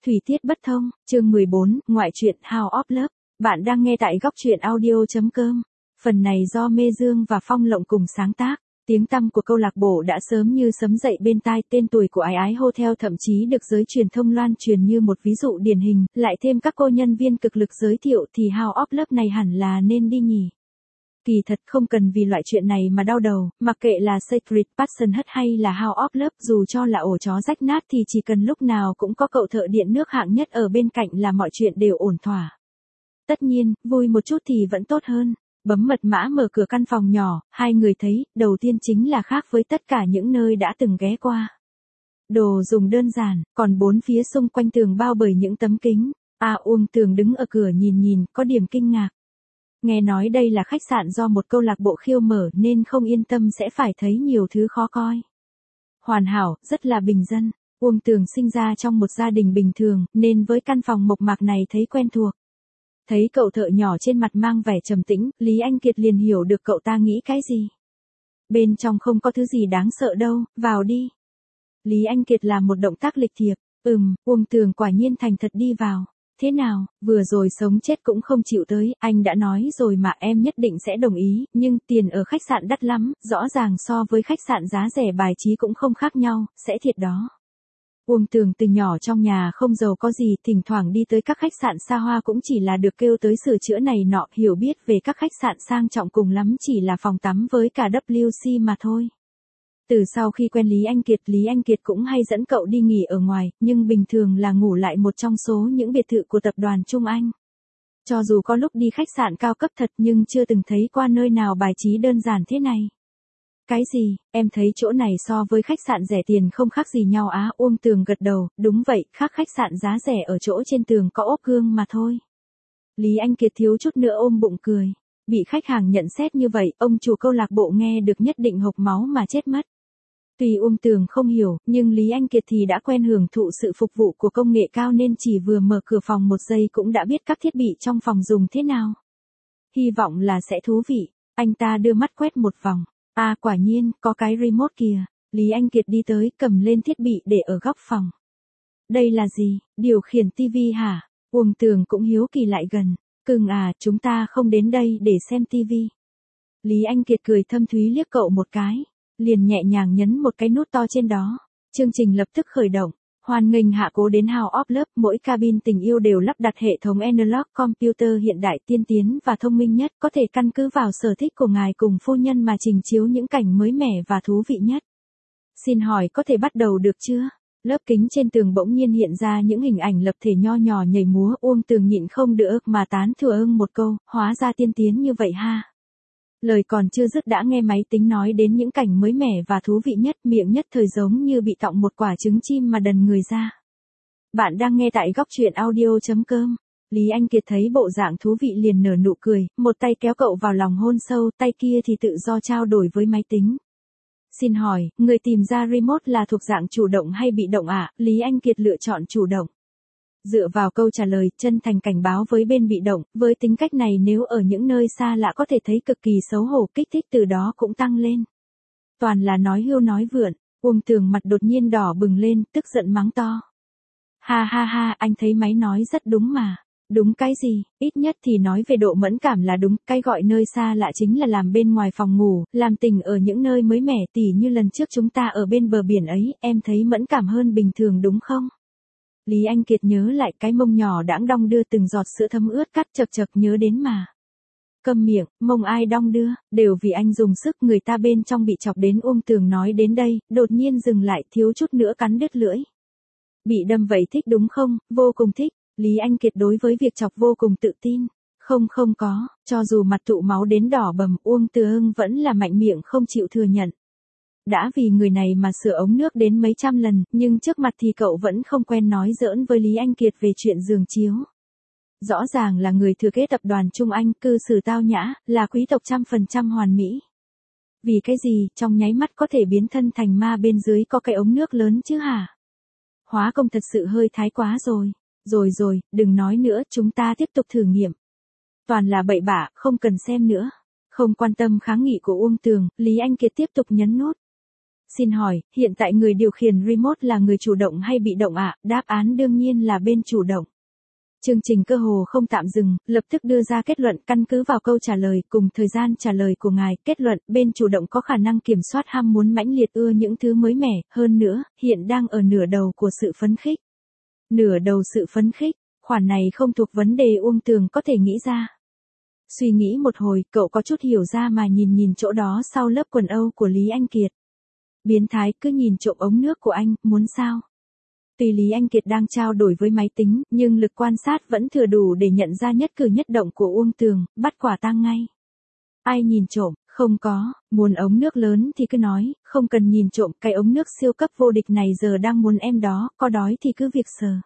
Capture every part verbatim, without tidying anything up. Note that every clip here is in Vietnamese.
Thủy tiết bất thông, chương mười bốn, ngoại truyện House of Love. Bạn đang nghe tại góc truyện audio.com. Phần này do Mê Dương và Phong Lộng cùng sáng tác. Tiếng tăm của câu lạc bộ đã sớm như sấm dậy bên tai, tên tuổi của Ái Ái Hotel thậm chí được giới truyền thông loan truyền như một ví dụ điển hình, lại thêm các cô nhân viên cực lực giới thiệu thì House of Love này hẳn là nên đi nhỉ. Kỳ thật không cần vì loại chuyện này mà đau đầu, mặc kệ là Secret Passionate hay là House of Love, dù cho là ổ chó rách nát thì chỉ cần lúc nào cũng có cậu thợ điện nước hạng nhất ở bên cạnh là mọi chuyện đều ổn thỏa. Tất nhiên, vui một chút thì vẫn tốt hơn. Bấm mật mã mở cửa căn phòng nhỏ, hai người thấy, đầu tiên chính là khác với tất cả những nơi đã từng ghé qua. Đồ dùng đơn giản, còn bốn phía xung quanh tường bao bởi những tấm kính. À Uông Tường đứng ở cửa nhìn nhìn, có điểm kinh ngạc. Nghe nói đây là khách sạn do một câu lạc bộ khiêu mở nên không yên tâm sẽ phải thấy nhiều thứ khó coi. Hoàn hảo, rất là bình dân. Uông Tường sinh ra trong một gia đình bình thường, nên với căn phòng mộc mạc này thấy quen thuộc. Thấy cậu thợ nhỏ trên mặt mang vẻ trầm tĩnh, Lý Anh Kiệt liền hiểu được cậu ta nghĩ cái gì. Bên trong không có thứ gì đáng sợ đâu, vào đi. Lý Anh Kiệt làm một động tác lịch thiệp. Ừm, Uông Tường quả nhiên thành thật đi vào. Thế nào, vừa rồi sống chết cũng không chịu tới, anh đã nói rồi mà em nhất định sẽ đồng ý, nhưng tiền ở khách sạn đắt lắm, rõ ràng so với khách sạn giá rẻ bài trí cũng không khác nhau, sẽ thiệt đó. Uông Tường từ nhỏ trong nhà không giàu có gì, thỉnh thoảng đi tới các khách sạn xa hoa cũng chỉ là được kêu tới sửa chữa này nọ, hiểu biết về các khách sạn sang trọng cùng lắm chỉ là phòng tắm với cả W C mà thôi. Từ sau khi quen Lý Anh Kiệt, Lý Anh Kiệt cũng hay dẫn cậu đi nghỉ ở ngoài, nhưng bình thường là ngủ lại một trong số những biệt thự của tập đoàn Trung Anh. Cho dù có lúc đi khách sạn cao cấp thật nhưng chưa từng thấy qua nơi nào bài trí đơn giản thế này. Cái gì, em thấy chỗ này so với khách sạn rẻ tiền không khác gì nhau á? Uông Tường gật đầu, đúng vậy, khác khách sạn giá rẻ ở chỗ trên tường có ốp gương mà thôi. Lý Anh Kiệt thiếu chút nữa ôm bụng cười. Bị khách hàng nhận xét như vậy, ông chủ câu lạc bộ nghe được nhất định hộc máu mà chết mất. Tuy Uông Tường không hiểu, nhưng Lý Anh Kiệt thì đã quen hưởng thụ sự phục vụ của công nghệ cao nên chỉ vừa mở cửa phòng một giây cũng đã biết các thiết bị trong phòng dùng thế nào. Hy vọng là sẽ thú vị. Anh ta đưa mắt quét một vòng. À quả nhiên, có cái remote kìa. Lý Anh Kiệt đi tới, cầm lên thiết bị để ở góc phòng. Đây là gì, điều khiển tivi hả? Uông Tường cũng hiếu kỳ lại gần. Cưng à, chúng ta không đến đây để xem tivi. Lý Anh Kiệt cười thâm thúy liếc cậu một cái. Liền nhẹ nhàng nhấn một cái nút to trên đó. Chương trình lập tức khởi động. Hoan nghênh hạ cố đến House of Love, mỗi cabin tình yêu đều lắp đặt hệ thống Analog Computer hiện đại tiên tiến và thông minh nhất, có thể căn cứ vào sở thích của ngài cùng phu nhân mà trình chiếu những cảnh mới mẻ và thú vị nhất. Xin hỏi có thể bắt đầu được chưa? Lớp kính trên tường bỗng nhiên hiện ra những hình ảnh lập thể nho nhỏ nhảy múa, Uông Tường nhịn không được mà tán thưởng ưng một câu, hóa ra tiên tiến như vậy ha. Lời còn chưa dứt đã nghe máy tính nói đến những cảnh mới mẻ và thú vị nhất, miệng nhất thời giống như bị tọng một quả trứng chim mà đần người ra. Bạn đang nghe tại góc truyện audio.com. Lý Anh Kiệt thấy bộ dạng thú vị liền nở nụ cười, một tay kéo cậu vào lòng hôn sâu, tay kia thì tự do trao đổi với máy tính. Xin hỏi, người tìm ra remote là thuộc dạng chủ động hay bị động ạ? À? Lý Anh Kiệt lựa chọn chủ động. Dựa vào câu trả lời, chân thành cảnh báo với bên bị động, với tính cách này nếu ở những nơi xa lạ có thể thấy cực kỳ xấu hổ, kích thích từ đó cũng tăng lên. Toàn là nói hưu nói vượn. Uông Tường mặt đột nhiên đỏ bừng lên, tức giận mắng to. Ha ha ha, anh thấy máy nói rất đúng mà. Đúng cái gì, ít nhất thì nói về độ mẫn cảm là đúng, cái gọi nơi xa lạ chính là làm bên ngoài phòng ngủ, làm tình ở những nơi mới mẻ, tỉ như lần trước chúng ta ở bên bờ biển ấy, em thấy mẫn cảm hơn bình thường đúng không? Lý Anh Kiệt nhớ lại cái mông nhỏ đãng đong đưa từng giọt sữa thấm ướt cắt chật chật nhớ đến mà. Câm miệng, mông ai đong đưa, đều vì anh dùng sức, người ta bên trong bị chọc đến. Uông Tường nói đến đây, đột nhiên dừng lại, thiếu chút nữa cắn đứt lưỡi. Bị đâm vậy thích đúng không? Vô cùng thích. Lý Anh Kiệt đối với việc chọc vô cùng tự tin. Không không có, cho dù mặt tụ máu đến đỏ bầm, Uông Tường vẫn là mạnh miệng không chịu thừa nhận. Đã vì người này mà sửa ống nước đến mấy trăm lần, nhưng trước mặt thì cậu vẫn không quen nói giỡn với Lý Anh Kiệt về chuyện giường chiếu. Rõ ràng là người thừa kế tập đoàn Trung Anh, cư xử tao nhã, là quý tộc trăm phần trăm hoàn mỹ. Vì cái gì, trong nháy mắt có thể biến thân thành ma bên dưới có cái ống nước lớn chứ hả? Hóa công thật sự hơi thái quá rồi. Rồi rồi, đừng nói nữa, chúng ta tiếp tục thử nghiệm. Toàn là bậy bạ, không cần xem nữa. Không quan tâm kháng nghị của Uông Tường, Lý Anh Kiệt tiếp tục nhấn nút. Xin hỏi, hiện tại người điều khiển remote là người chủ động hay bị động ạ? Đáp án đương nhiên là bên chủ động. Chương trình cơ hồ không tạm dừng, lập tức đưa ra kết luận căn cứ vào câu trả lời cùng thời gian trả lời của ngài. Kết luận, bên chủ động có khả năng kiểm soát ham muốn mãnh liệt ưa những thứ mới mẻ, hơn nữa, hiện đang ở nửa đầu của sự phấn khích. Nửa đầu sự phấn khích, khoản này không thuộc vấn đề Uông Tường có thể nghĩ ra. Suy nghĩ một hồi, cậu có chút hiểu ra mà nhìn nhìn chỗ đó sau lớp quần âu của Lý Anh Kiệt. Biến thái cứ nhìn trộm ống nước của anh, muốn sao? Tuy Lý Anh Kiệt đang trao đổi với máy tính, nhưng lực quan sát vẫn thừa đủ để nhận ra nhất cử nhất động của Uông Tường, bắt quả tang ngay. Ai nhìn trộm, không có, muốn ống nước lớn thì cứ nói, không cần nhìn trộm, cái ống nước siêu cấp vô địch này giờ đang muốn em đó, có đói thì cứ việc sờ.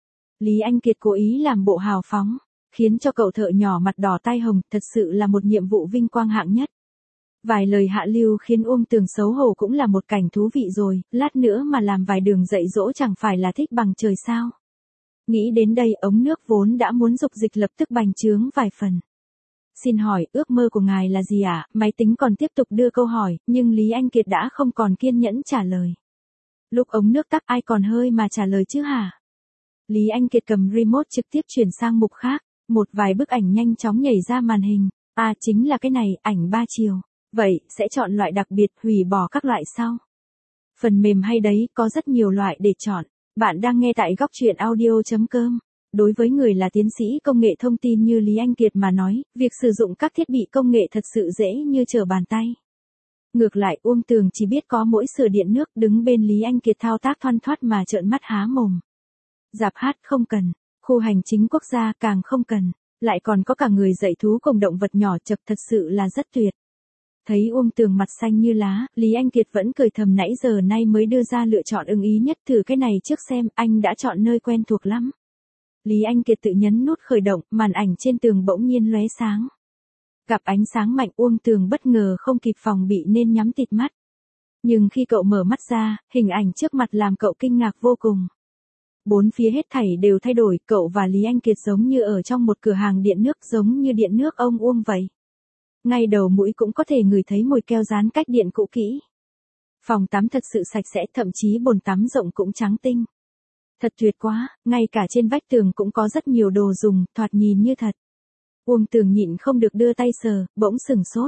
Lý Anh Kiệt cố ý làm bộ hào phóng, khiến cho cậu thợ nhỏ mặt đỏ tai hồng, thật sự là một nhiệm vụ vinh quang hạng nhất. Vài lời hạ lưu khiến Uông Tường xấu hổ cũng là một cảnh thú vị rồi, lát nữa mà làm vài đường dạy dỗ chẳng phải là thích bằng trời sao. Nghĩ đến đây ống nước vốn đã muốn dục dịch lập tức bành trướng vài phần. Xin hỏi, ước mơ của ngài là gì ạ? À? Máy tính còn tiếp tục đưa câu hỏi, nhưng Lý Anh Kiệt đã không còn kiên nhẫn trả lời. Lúc ống nước tắt ai còn hơi mà trả lời chứ hả? Lý Anh Kiệt cầm remote trực tiếp chuyển sang mục khác, một vài bức ảnh nhanh chóng nhảy ra màn hình. À chính là cái này, ảnh ba chiều. Vậy, sẽ chọn loại đặc biệt, hủy bỏ các loại sau. Phần mềm hay đấy, có rất nhiều loại để chọn. Bạn đang nghe tại góc truyện audio chấm com. Đối với người là tiến sĩ công nghệ thông tin như Lý Anh Kiệt mà nói, việc sử dụng các thiết bị công nghệ thật sự dễ như trở bàn tay. Ngược lại, Uông Tường chỉ biết có mỗi sửa điện nước, đứng bên Lý Anh Kiệt thao tác thoăn thoắt mà trợn mắt há mồm. Rạp hát không cần, khu hành chính quốc gia càng không cần, lại còn có cả người dạy thú cùng động vật nhỏ chập, thật sự là rất tuyệt. Thấy Uông Tường mặt xanh như lá, Lý Anh Kiệt vẫn cười thầm nãy giờ nay mới đưa ra lựa chọn ưng ý nhất, thử cái này trước xem, anh đã chọn nơi quen thuộc lắm. Lý Anh Kiệt tự nhấn nút khởi động, màn ảnh trên tường bỗng nhiên lóe sáng. Gặp ánh sáng mạnh Uông Tường bất ngờ không kịp phòng bị nên nhắm tịt mắt. Nhưng khi cậu mở mắt ra, hình ảnh trước mặt làm cậu kinh ngạc vô cùng. Bốn phía hết thảy đều thay đổi, cậu và Lý Anh Kiệt giống như ở trong một cửa hàng điện nước, giống như điện nước ông Uông vậy. Ngay đầu mũi cũng có thể ngửi thấy mùi keo dán cách điện cũ kỹ. Phòng tắm thật sự sạch sẽ, thậm chí bồn tắm rộng cũng trắng tinh. Thật tuyệt quá, ngay cả trên vách tường cũng có rất nhiều đồ dùng, thoạt nhìn như thật. Uông Tường nhịn không được đưa tay sờ, bỗng sừng sốt.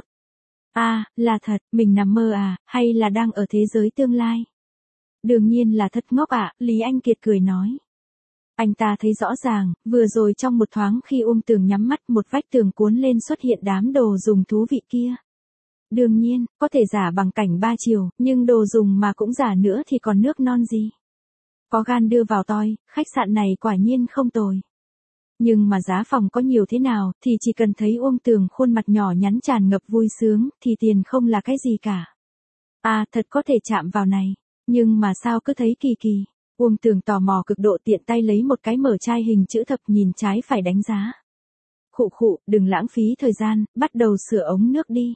À, là thật, mình nằm mơ à, hay là đang ở thế giới tương lai? Đương nhiên là thật ngốc ạ, à, Lý Anh Kiệt cười nói. Anh ta thấy rõ ràng, vừa rồi trong một thoáng khi Uông Tường nhắm mắt một vách tường cuốn lên xuất hiện đám đồ dùng thú vị kia. Đương nhiên, có thể giả bằng cảnh ba chiều, nhưng đồ dùng mà cũng giả nữa thì còn nước non gì. Có gan đưa vào toi, khách sạn này quả nhiên không tồi. Nhưng mà giá phòng có nhiều thế nào, thì chỉ cần thấy Uông Tường khuôn mặt nhỏ nhắn tràn ngập vui sướng, thì tiền không là cái gì cả. À, thật có thể chạm vào này. Nhưng mà sao cứ thấy kỳ kỳ. Uông Tường tò mò cực độ tiện tay lấy một cái mở chai hình chữ thập nhìn trái phải đánh giá. Khụ khụ, đừng lãng phí thời gian, bắt đầu sửa ống nước đi.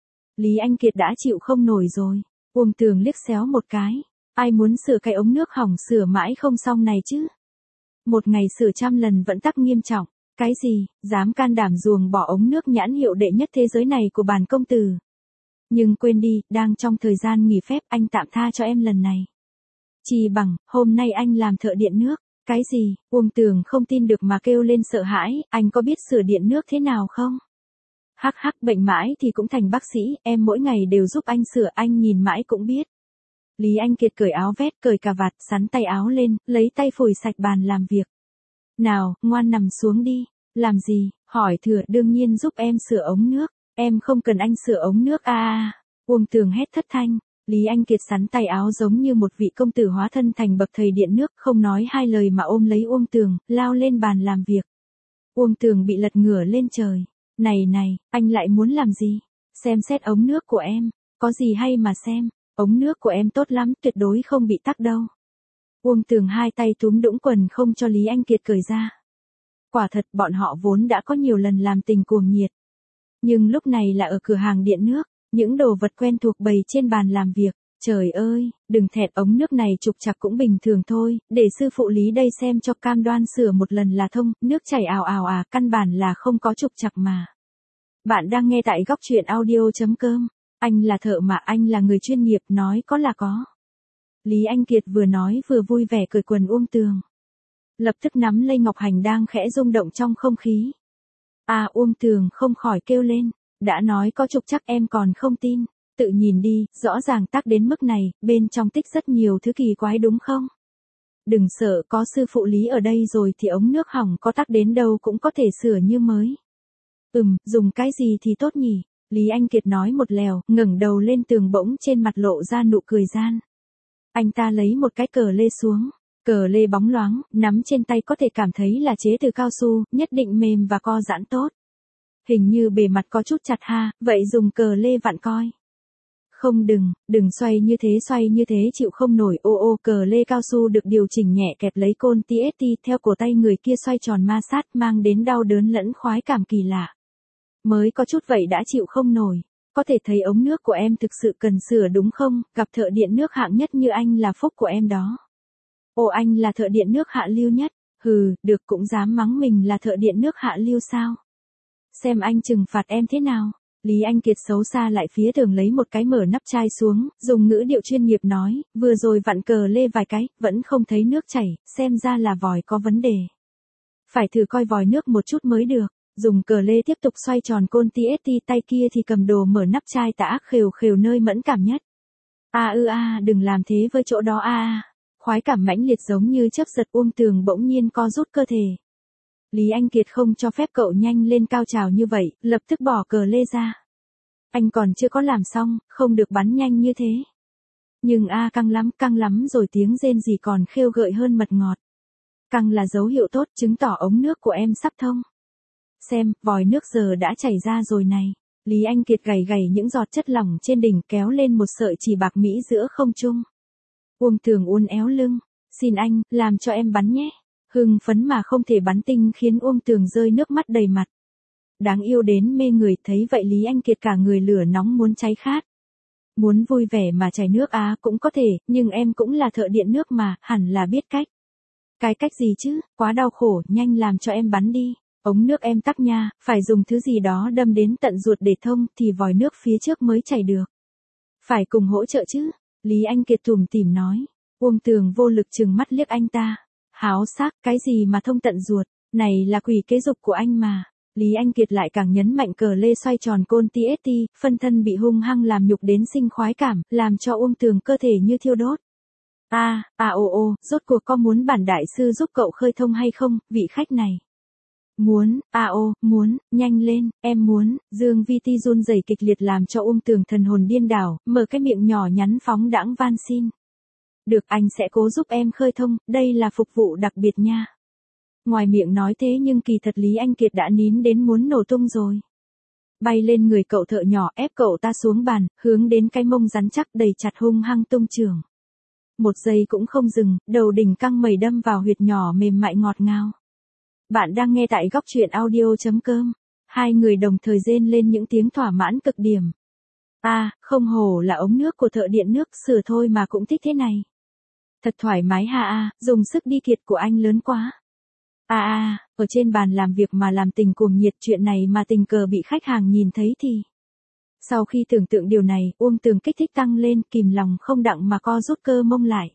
Lý Anh Kiệt đã chịu không nổi rồi. Uông Tường liếc xéo một cái. Ai muốn sửa cái ống nước hỏng sửa mãi không xong này chứ? Một ngày sửa trăm lần vẫn tắc nghiêm trọng. Cái gì, dám can đảm ruồng bỏ ống nước nhãn hiệu đệ nhất thế giới này của bản công tử. Nhưng quên đi, đang trong thời gian nghỉ phép anh tạm tha cho em lần này. Chỉ bằng, hôm nay anh làm thợ điện nước. Cái gì, Uông Tường không tin được mà kêu lên sợ hãi, anh có biết sửa điện nước thế nào không? Hắc hắc, bệnh mãi thì cũng thành bác sĩ, em mỗi ngày đều giúp anh sửa, anh nhìn mãi cũng biết. Lý Anh Kiệt cởi áo vest, cởi cà vạt, sắn tay áo lên, lấy tay phủi sạch bàn làm việc. Nào, ngoan nằm xuống đi. Làm gì? Hỏi thừa, đương nhiên giúp em sửa ống nước. Em không cần anh sửa ống nước a à. Uông Tường hét thất thanh. Lý Anh Kiệt sắn tay áo giống như một vị công tử hóa thân thành bậc thầy điện nước, không nói hai lời mà ôm lấy Uông Tường, lao lên bàn làm việc. Uông Tường bị lật ngửa lên trời. Này này, anh lại muốn làm gì? Xem xét ống nước của em. Có gì hay mà xem. Ống nước của em tốt lắm, tuyệt đối không bị tắc đâu. Uông Tường hai tay túm đũng quần không cho Lý Anh Kiệt cởi ra. Quả thật bọn họ vốn đã có nhiều lần làm tình cuồng nhiệt. Nhưng lúc này là ở cửa hàng điện nước, những đồ vật quen thuộc bày trên bàn làm việc. Trời ơi, đừng thẹn, ống nước này trục trặc cũng bình thường thôi, để sư phụ Lý đây xem cho, cam đoan sửa một lần là thông, nước chảy ào ào à, căn bản là không có trục trặc mà. Bạn đang nghe tại góc truyện audio chấm com. Anh là thợ mà, anh là người chuyên nghiệp, nói có là có. Lý Anh Kiệt vừa nói vừa vui vẻ cởi quần Uông Tường. Lập tức nắm lấy Ngọc Hành đang khẽ rung động trong không khí. À, Uông Tường không khỏi kêu lên, đã nói có trục trặc em còn không tin, tự nhìn đi, rõ ràng tắc đến mức này, bên trong tích rất nhiều thứ kỳ quái đúng không? Đừng sợ, có sư phụ Lý ở đây rồi thì ống nước hỏng có tắc đến đâu cũng có thể sửa như mới. Ừm, dùng cái gì thì tốt nhỉ? Lý Anh Kiệt nói một lèo, ngẩng đầu lên tường bỗng trên mặt lộ ra nụ cười gian. Anh ta lấy một cái cờ lê xuống, cờ lê bóng loáng, nắm trên tay có thể cảm thấy là chế từ cao su, nhất định mềm và co giãn tốt. Hình như bề mặt có chút chặt ha, vậy dùng cờ lê vặn coi. Không đừng, đừng xoay như thế xoay như thế chịu không nổi ô ô cờ lê cao su được điều chỉnh nhẹ kẹp lấy côn tê ét tê theo cổ tay người kia xoay tròn ma sát mang đến đau đớn lẫn khoái cảm kỳ lạ. Mới có chút vậy đã chịu không nổi, có thể thấy ống nước của em thực sự cần sửa đúng không, gặp thợ điện nước hạng nhất như anh là phúc của em đó. Ồ anh là thợ điện nước hạ lưu nhất, hừ, được cũng dám mắng mình là thợ điện nước hạ lưu sao? Xem anh trừng phạt em thế nào? Lý Anh Kiệt xấu xa lại phía tường lấy một cái mở nắp chai xuống, dùng ngữ điệu chuyên nghiệp nói, vừa rồi vặn cờ lê vài cái, vẫn không thấy nước chảy, xem ra là vòi có vấn đề. Phải thử coi vòi nước một chút mới được, dùng cờ lê tiếp tục xoay tròn côn tê ét tê tay kia thì cầm đồ mở nắp chai tả khều khều nơi mẫn cảm nhất. A ư a đừng làm thế với chỗ đó a a. Khoái cảm mãnh liệt giống như chớp giật Uông Tường bỗng nhiên co rút cơ thể. Lý Anh Kiệt không cho phép cậu nhanh lên cao trào như vậy, lập tức bỏ cờ lê ra. Anh còn chưa có làm xong, không được bắn nhanh như thế. Nhưng a căng lắm, căng lắm rồi tiếng rên gì còn khêu gợi hơn mật ngọt. Căng là dấu hiệu tốt, chứng tỏ ống nước của em sắp thông. Xem, vòi nước giờ đã chảy ra rồi này. Lý Anh Kiệt gầy gầy những giọt chất lỏng trên đỉnh kéo lên một sợi chỉ bạc mỹ giữa không trung. Uông Tường uốn éo lưng, xin anh, làm cho em bắn nhé. Hưng phấn mà không thể bắn tinh khiến Uông Tường rơi nước mắt đầy mặt. Đáng yêu đến mê người, thấy vậy Lý Anh Kiệt cả người lửa nóng muốn cháy khát. Muốn vui vẻ mà chảy nước á cũng có thể, nhưng em cũng là thợ điện nước mà, hẳn là biết cách. Cái cách gì chứ, quá đau khổ, nhanh làm cho em bắn đi. Ống nước em tắc nha, phải dùng thứ gì đó đâm đến tận ruột để thông thì vòi nước phía trước mới chảy được. Phải cùng hỗ trợ chứ, Lý Anh Kiệt tủm tỉm nói. Uông Tường vô lực trừng mắt liếc anh ta. Háo xác, cái gì mà thông tận ruột, này là quỷ kế dục của anh mà. Lý Anh Kiệt lại càng nhấn mạnh cờ lê xoay tròn côn tê ét tê, phân thân bị hung hăng làm nhục đến sinh khoái cảm, làm cho Uông Tường cơ thể như thiêu đốt. A, à ô ô, rốt cuộc có muốn bản đại sư giúp cậu khơi thông hay không, vị khách này? Muốn, à ô, muốn, nhanh lên, em muốn, Dương Vi Ti run rẩy kịch liệt làm cho Uông Tường thần hồn điên đảo, mở cái miệng nhỏ nhắn phóng đãng van xin. Được, anh sẽ cố giúp em khơi thông, đây là phục vụ đặc biệt nha. Ngoài miệng nói thế nhưng kỳ thật Lý Anh Kiệt đã nín đến muốn nổ tung rồi. Bay lên người cậu thợ nhỏ ép cậu ta xuống bàn, hướng đến cái mông rắn chắc đầy chặt hung hăng tung trường. Một giây cũng không dừng, đầu đỉnh căng mẩy đâm vào huyệt nhỏ mềm mại ngọt ngào. Bạn đang nghe tại góc truyện audio.com. Hai người đồng thời rên lên những tiếng thỏa mãn cực điểm. À, không hổ là ống nước của thợ điện nước, sửa thôi mà cũng thích thế này. Thật thoải mái ha a, dùng sức đi kiệt của anh lớn quá. À à, ở trên bàn làm việc mà làm tình cuồng nhiệt chuyện này mà tình cờ bị khách hàng nhìn thấy thì. Sau khi tưởng tượng điều này, Uông Tường kích thích tăng lên, kìm lòng không đặng mà co rút cơ mông lại.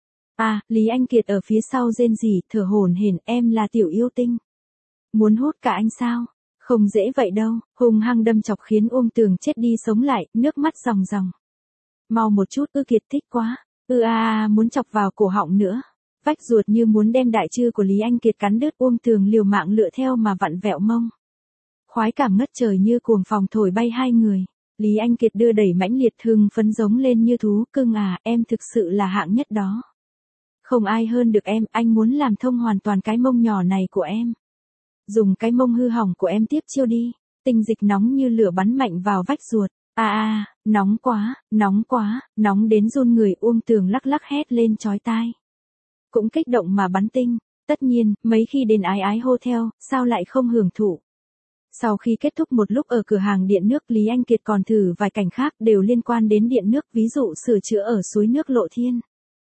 À, Lý Anh Kiệt ở phía sau rên rỉ, thở hổn hển, em là tiểu yêu tinh. Muốn hút cả anh sao? Không dễ vậy đâu, hung hăng đâm chọc khiến Uông Tường chết đi sống lại, nước mắt ròng ròng. Mau một chút, ư Kiệt thích quá. Ừ à, à muốn chọc vào cổ họng nữa. Vách ruột như muốn đem đại trư của Lý Anh Kiệt cắn đứt, Uông Tường liều mạng lựa theo mà vặn vẹo mông. Khoái cảm ngất trời như cuồng phòng thổi bay hai người. Lý Anh Kiệt đưa đẩy mãnh liệt hưng phấn giống lên như thú, cưng à, em thực sự là hạng nhất đó. Không ai hơn được em, anh muốn làm thông hoàn toàn cái mông nhỏ này của em. Dùng cái mông hư hỏng của em tiếp chiêu đi. Tinh dịch nóng như lửa bắn mạnh vào vách ruột. À à, nóng quá, nóng quá, nóng đến run người, Uông Tường lắc lắc hét lên chói tai. Cũng kích động mà bắn tinh, tất nhiên, mấy khi đến Ái Ái Hotel, sao lại không hưởng thụ. Sau khi kết thúc một lúc ở cửa hàng điện nước, Lý Anh Kiệt còn thử vài cảnh khác đều liên quan đến điện nước, ví dụ sửa chữa ở suối nước Lộ Thiên.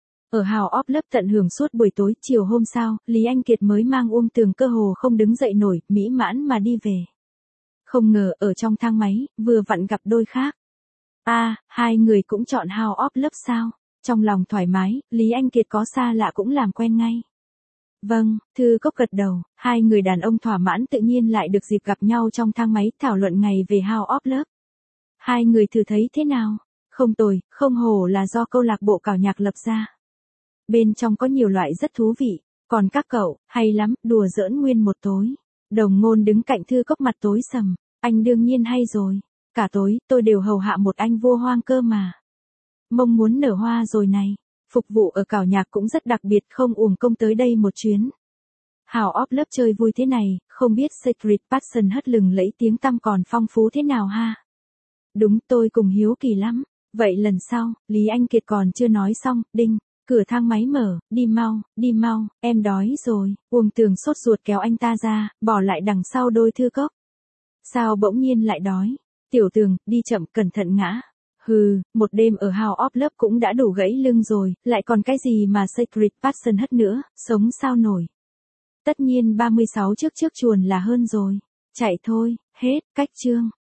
Ở Hào Óp Lớp tận hưởng suốt buổi tối, chiều hôm sau, Lý Anh Kiệt mới mang Uông Tường cơ hồ không đứng dậy nổi, mỹ mãn mà đi về. Không ngờ ở trong thang máy, vừa vặn gặp đôi khác. À, hai người cũng chọn House of Love sao? Trong lòng thoải mái, Lý Anh Kiệt có xa lạ cũng làm quen ngay. Vâng, Thư Cốc gật đầu, hai người đàn ông thỏa mãn tự nhiên lại được dịp gặp nhau trong thang máy thảo luận ngày về House of Love. Hai người thử thấy thế nào? Không tồi, không hổ là do câu lạc bộ cảo nhạc lập ra. Bên trong có nhiều loại rất thú vị, còn các cậu, hay lắm, đùa giỡn nguyên một tối. Đồng Ngôn đứng cạnh Thư Cốc mặt tối sầm, anh đương nhiên hay rồi, cả tối tôi đều hầu hạ một anh vua hoang cơ mà. Mông muốn nở hoa rồi này, phục vụ ở cảo nhạc cũng rất đặc biệt không uổng công tới đây một chuyến. House of Love chơi vui thế này, không biết Secret Passion hất lừng lẫy tiếng tăm còn phong phú thế nào ha. Đúng tôi cùng hiếu kỳ lắm, vậy lần sau, Lý Anh Kiệt còn chưa nói xong, đinh. Cửa thang máy mở, đi mau, đi mau, em đói rồi, Uông Tường sốt ruột kéo anh ta ra, bỏ lại đằng sau đôi Thư Cốc. Sao bỗng nhiên lại đói? Tiểu Tường, đi chậm, cẩn thận ngã. Hừ, một đêm ở House of Love cũng đã đủ gãy lưng rồi, lại còn cái gì mà Secret Passion hất nữa, sống sao nổi. Tất nhiên ba mươi sáu trước trước chuồn là hơn rồi. Chạy thôi, hết, cách chương.